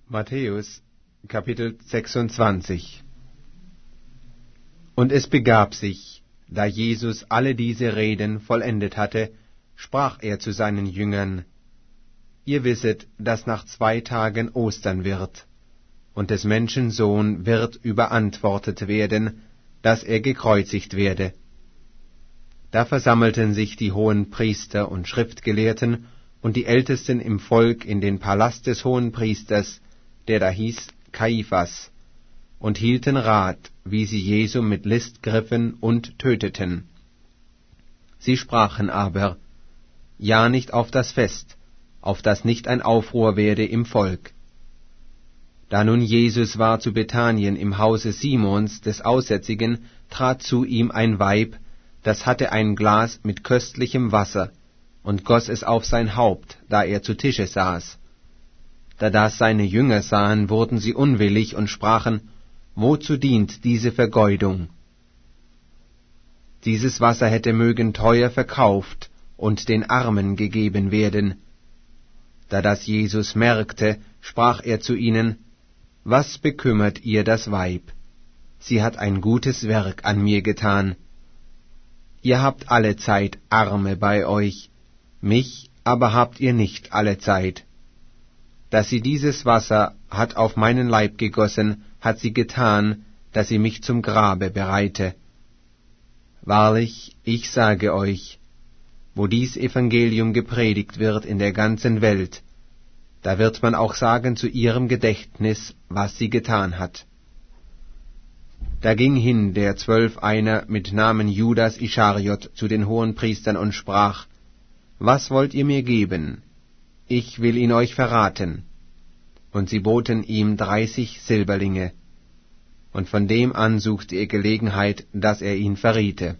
Matthäus, Kapitel 26. Und es begab sich, da Jesus alle diese Reden vollendet hatte, sprach er zu seinen Jüngern: Ihr wisset, dass nach 2 Tagen Ostern wird, und des Menschen Sohn wird überantwortet werden, dass er gekreuzigt werde. Da versammelten sich die Hohenpriester und Schriftgelehrten und die Ältesten im Volk in den Palast des Hohenpriesters, der da hieß Kaiphas, und hielten Rat, wie sie Jesu mit List griffen und töteten. Sie sprachen aber: Ja, nicht auf das Fest, auf das nicht ein Aufruhr werde im Volk. Da nun Jesus war zu Bethanien im Hause Simons des Aussätzigen, trat zu ihm ein Weib, das hatte ein Glas mit köstlichem Wasser, und goss es auf sein Haupt, da er zu Tische saß. Da das seine Jünger sahen, wurden sie unwillig und sprachen: Wozu dient diese Vergeudung? Dieses Wasser hätte mögen teuer verkauft und den Armen gegeben werden. Da das Jesus merkte, sprach er zu ihnen: Was bekümmert ihr das Weib? Sie hat ein gutes Werk an mir getan. Ihr habt allezeit Arme bei euch, mich aber habt ihr nicht allezeit. Dass sie dieses Wasser hat auf meinen Leib gegossen, hat sie getan, dass sie mich zum Grabe bereite. Wahrlich, ich sage euch, wo dies Evangelium gepredigt wird in der ganzen Welt, da wird man auch sagen zu ihrem Gedächtnis, was sie getan hat. Da ging hin der 12 einer mit Namen Judas Ischariot zu den Hohenpriestern und sprach: Was wollt ihr mir geben? Ich will ihn euch verraten. Und sie boten ihm 30 Silberlinge. Und von dem an suchte er Gelegenheit, dass er ihn verriete.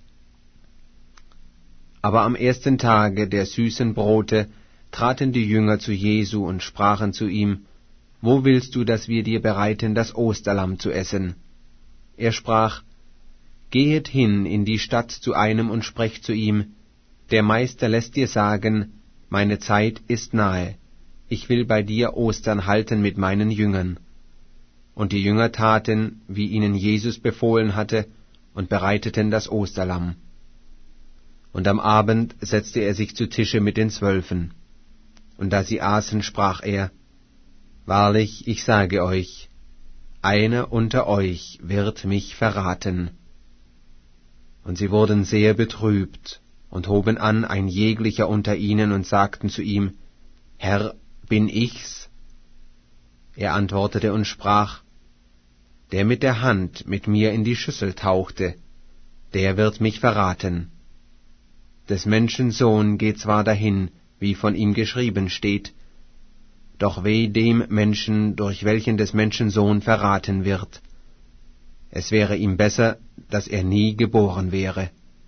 Aber am 1. Tage der süßen Brote traten die Jünger zu Jesu und sprachen zu ihm: Wo willst du, dass wir dir bereiten, das Osterlamm zu essen? Er sprach: Gehet hin in die Stadt zu einem und sprecht zu ihm: Der Meister lässt dir sagen, meine Zeit ist nahe, ich will bei dir Ostern halten mit meinen Jüngern. Und die Jünger taten, wie ihnen Jesus befohlen hatte, und bereiteten das Osterlamm. Und am Abend setzte er sich zu Tische mit den 12. Und da sie aßen, sprach er: Wahrlich, ich sage euch, einer unter euch wird mich verraten. Und sie wurden sehr betrübt und hoben an, ein jeglicher unter ihnen, und sagten zu ihm: Herr, bin ich's? Er antwortete und sprach: Der mit der Hand mit mir in die Schüssel tauchte, der wird mich verraten. Des Menschen Sohn geht zwar dahin, wie von ihm geschrieben steht, doch weh dem Menschen, durch welchen des Menschen Sohn verraten wird. Es wäre ihm besser, dass er nie geboren wäre.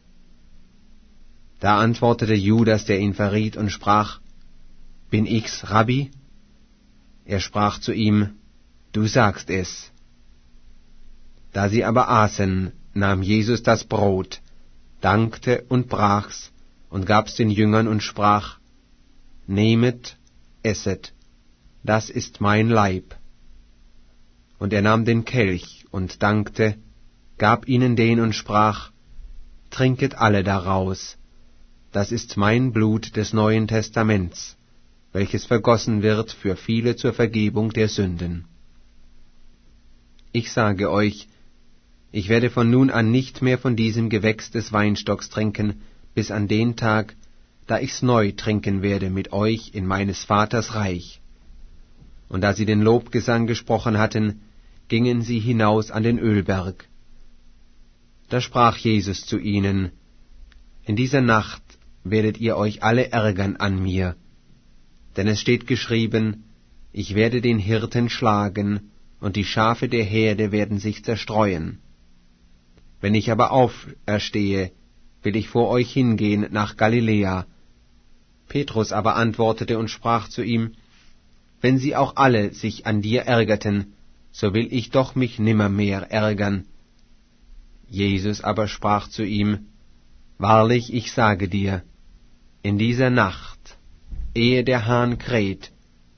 Da antwortete Judas, der ihn verriet, und sprach: Bin ich's, Rabbi? Er sprach zu ihm: Du sagst es. Da sie aber aßen, nahm Jesus das Brot, dankte und brach's und gab's den Jüngern und sprach: Nehmet, esset, das ist mein Leib. Und er nahm den Kelch und dankte, gab ihnen den und sprach: Trinket alle daraus, das ist mein Blut des Neuen Testaments, welches vergossen wird für viele zur Vergebung der Sünden. Ich sage euch, ich werde von nun an nicht mehr von diesem Gewächs des Weinstocks trinken, bis an den Tag, da ich's neu trinken werde mit euch in meines Vaters Reich. Und da sie den Lobgesang gesprochen hatten, gingen sie hinaus an den Ölberg. Da sprach Jesus zu ihnen: In dieser Nacht werdet ihr euch alle ärgern an mir, denn es steht geschrieben: Ich werde den Hirten schlagen, und die Schafe der Herde werden sich zerstreuen. Wenn ich aber auferstehe, will ich vor euch hingehen nach Galiläa. Petrus aber antwortete und sprach zu ihm: Wenn sie auch alle sich an dir ärgerten, so will ich doch mich nimmermehr ärgern. Jesus aber sprach zu ihm: Wahrlich, ich sage dir, in dieser Nacht, ehe der Hahn kräht,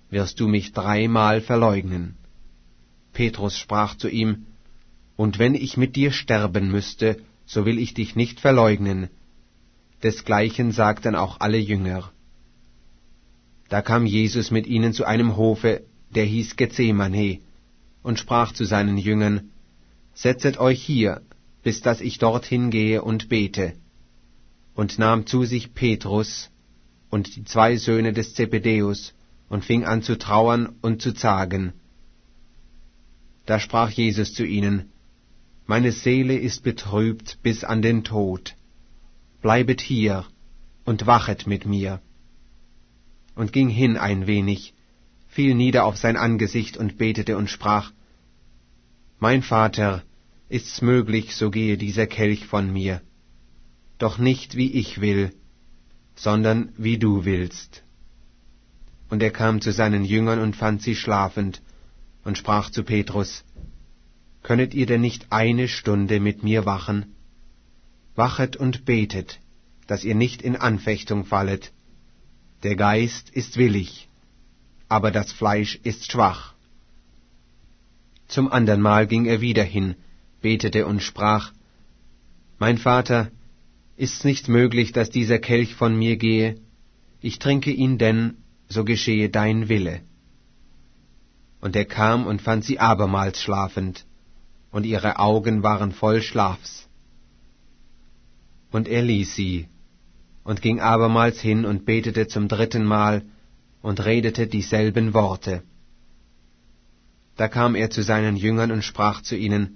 wirst du mich 3-mal verleugnen. Petrus sprach zu ihm, und wenn ich mit dir sterben müsste, so will ich dich nicht verleugnen. Desgleichen sagten auch alle Jünger. Da kam Jesus mit ihnen zu einem Hofe, der hieß Gethsemane, und sprach zu seinen Jüngern, Setzet euch hier, bis dass ich dorthin gehe und bete. Und nahm zu sich Petrus und die 2 Söhne des Zebedäus und fing an zu trauern und zu zagen. Da sprach Jesus zu ihnen, Meine Seele ist betrübt bis an den Tod. Bleibet hier und wachet mit mir. Und ging hin ein wenig, fiel nieder auf sein Angesicht und betete und sprach, Mein Vater, ist's möglich, so gehe dieser Kelch von mir. Doch nicht wie ich will, sondern wie du willst. Und er kam zu seinen Jüngern und fand sie schlafend, und sprach zu Petrus, Könnet ihr denn nicht 1 Stunde mit mir wachen? Wachet und betet, dass ihr nicht in Anfechtung fallet. Der Geist ist willig, aber das Fleisch ist schwach. Zum andern Mal ging er wieder hin, betete und sprach, Mein Vater, ist's nicht möglich, dass dieser Kelch von mir gehe? Ich trinke ihn denn, so geschehe dein Wille. Und er kam und fand sie abermals schlafend, und ihre Augen waren voll Schlafs. Und er ließ sie, und ging abermals hin und betete zum 3. Mal und redete dieselben Worte. Da kam er zu seinen Jüngern und sprach zu ihnen,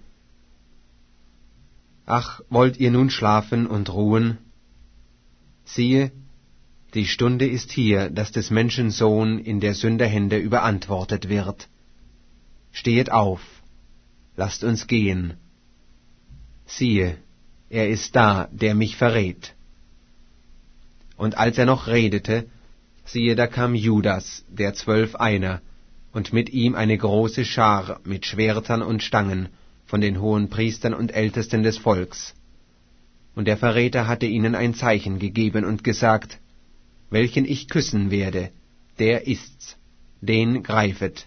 Ach, wollt ihr nun schlafen und ruhen? Siehe, die Stunde ist hier, dass des Menschen Sohn in der Sünder Hände überantwortet wird. Stehet auf, lasst uns gehen. Siehe, er ist da, der mich verrät. Und als er noch redete, siehe, da kam Judas, der 12 einer, und mit ihm eine große Schar mit Schwertern und Stangen von den Hohenpriestern und Ältesten des Volks. Und der Verräter hatte ihnen ein Zeichen gegeben und gesagt, Welchen ich küssen werde, der ist's, den greifet.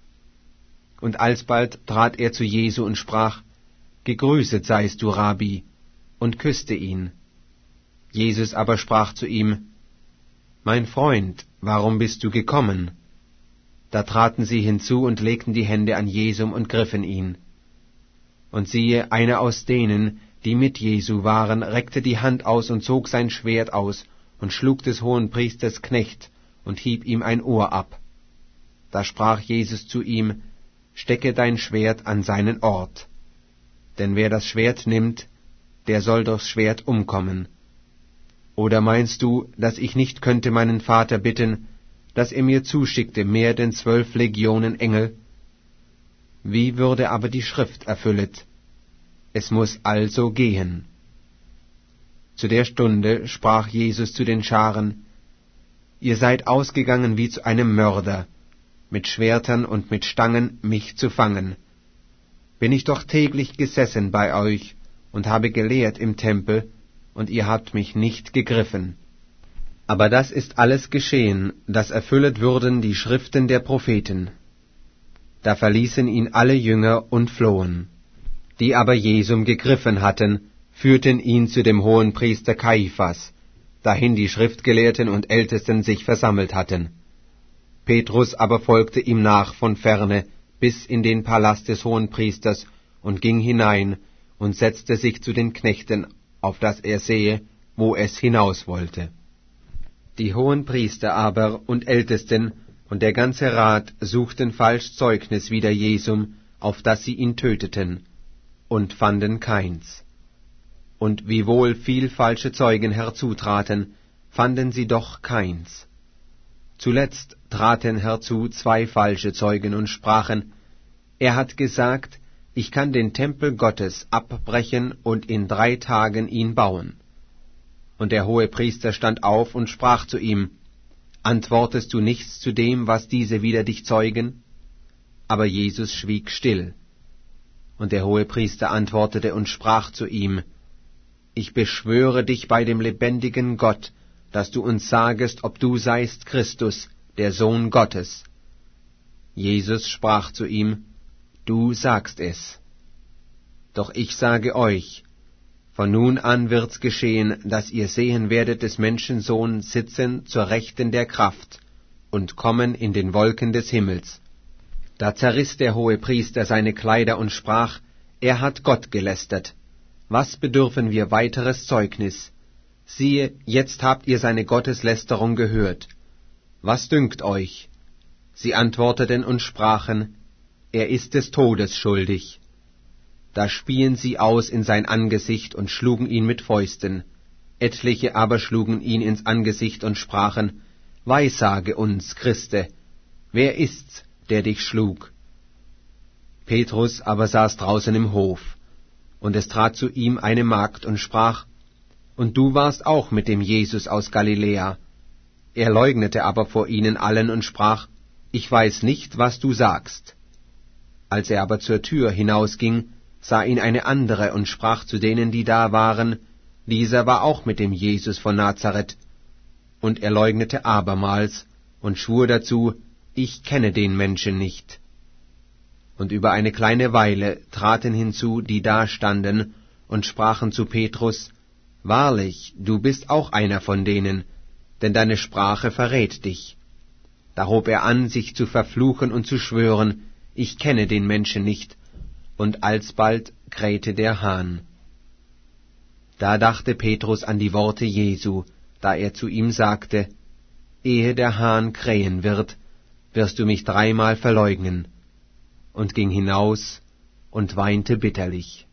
Und alsbald trat er zu Jesu und sprach, Gegrüßet seist du, Rabbi, und küsste ihn. Jesus aber sprach zu ihm, Mein Freund, warum bist du gekommen? Da traten sie hinzu und legten die Hände an Jesum und griffen ihn. Und siehe, einer aus denen, die mit Jesu waren, reckte die Hand aus und zog sein Schwert aus und schlug des Hohenpriesters Knecht und hieb ihm ein Ohr ab. Da sprach Jesus zu ihm, Stecke dein Schwert an seinen Ort. Denn wer das Schwert nimmt, der soll durchs Schwert umkommen. Oder meinst du, dass ich nicht könnte meinen Vater bitten, dass er mir zuschickte mehr denn 12 Legionen Engel? Wie würde aber die Schrift erfüllet? Es muß also gehen. Zu der Stunde sprach Jesus zu den Scharen, Ihr seid ausgegangen wie zu einem Mörder, mit Schwertern und mit Stangen mich zu fangen. Bin ich doch täglich gesessen bei euch und habe gelehrt im Tempel, und ihr habt mich nicht gegriffen. Aber das ist alles geschehen, dass erfüllet würden die Schriften der Propheten. Da verließen ihn alle Jünger und flohen. Die aber Jesum gegriffen hatten, führten ihn zu dem Hohenpriester Kaiphas, dahin die Schriftgelehrten und Ältesten sich versammelt hatten. Petrus aber folgte ihm nach von ferne bis in den Palast des Hohenpriesters und ging hinein und setzte sich zu den Knechten, auf dass er sehe, wo es hinaus wollte. Die Hohenpriester aber und Ältesten und der ganze Rat suchten falsch Zeugnis wider Jesum, auf dass sie ihn töteten, und fanden keins. Und wiewohl viel falsche Zeugen herzutraten, fanden sie doch keins. Zuletzt traten herzu 2 falsche Zeugen und sprachen, er hat gesagt, ich kann den Tempel Gottes abbrechen und in 3 Tagen ihn bauen. Und der Hohepriester stand auf und sprach zu ihm, Antwortest du nichts zu dem, was diese wider dich zeugen? Aber Jesus schwieg still. Und der Hohepriester antwortete und sprach zu ihm, Ich beschwöre dich bei dem lebendigen Gott, dass du uns sagest, ob du seist Christus, der Sohn Gottes. Jesus sprach zu ihm, »Du sagst es. Doch ich sage euch, von nun an wird's geschehen, dass ihr sehen werdet des Menschensohn sitzen zur Rechten der Kraft und kommen in den Wolken des Himmels.« Da zerriss der Hohepriester seine Kleider und sprach, »Er hat Gott gelästert. Was bedürfen wir weiteres Zeugnis? Siehe, jetzt habt ihr seine Gotteslästerung gehört. Was dünkt euch?« Sie antworteten und sprachen, »Er ist des Todes schuldig.« Da spien sie aus in sein Angesicht und schlugen ihn mit Fäusten. Etliche aber schlugen ihn ins Angesicht und sprachen, »Weissage uns, Christe, wer ist's, der dich schlug?« Petrus aber saß draußen im Hof, und es trat zu ihm eine Magd und sprach, »Und du warst auch mit dem Jesus aus Galiläa.« Er leugnete aber vor ihnen allen und sprach, »Ich weiß nicht, was du sagst.« Als er aber zur Tür hinausging, sah ihn eine andere und sprach zu denen, die da waren, »Dieser war auch mit dem Jesus von Nazareth.« Und er leugnete abermals und schwur dazu, »Ich kenne den Menschen nicht.« Und über eine kleine Weile traten hinzu, die da standen, und sprachen zu Petrus, »Wahrlich, du bist auch einer von denen, denn deine Sprache verrät dich.« Da hob er an, sich zu verfluchen und zu schwören, »Ich kenne den Menschen nicht«, und alsbald krähte der Hahn. Da dachte Petrus an die Worte Jesu, da er zu ihm sagte, »Ehe der Hahn krähen wird, wirst du mich 3-mal verleugnen«, und ging hinaus und weinte bitterlich.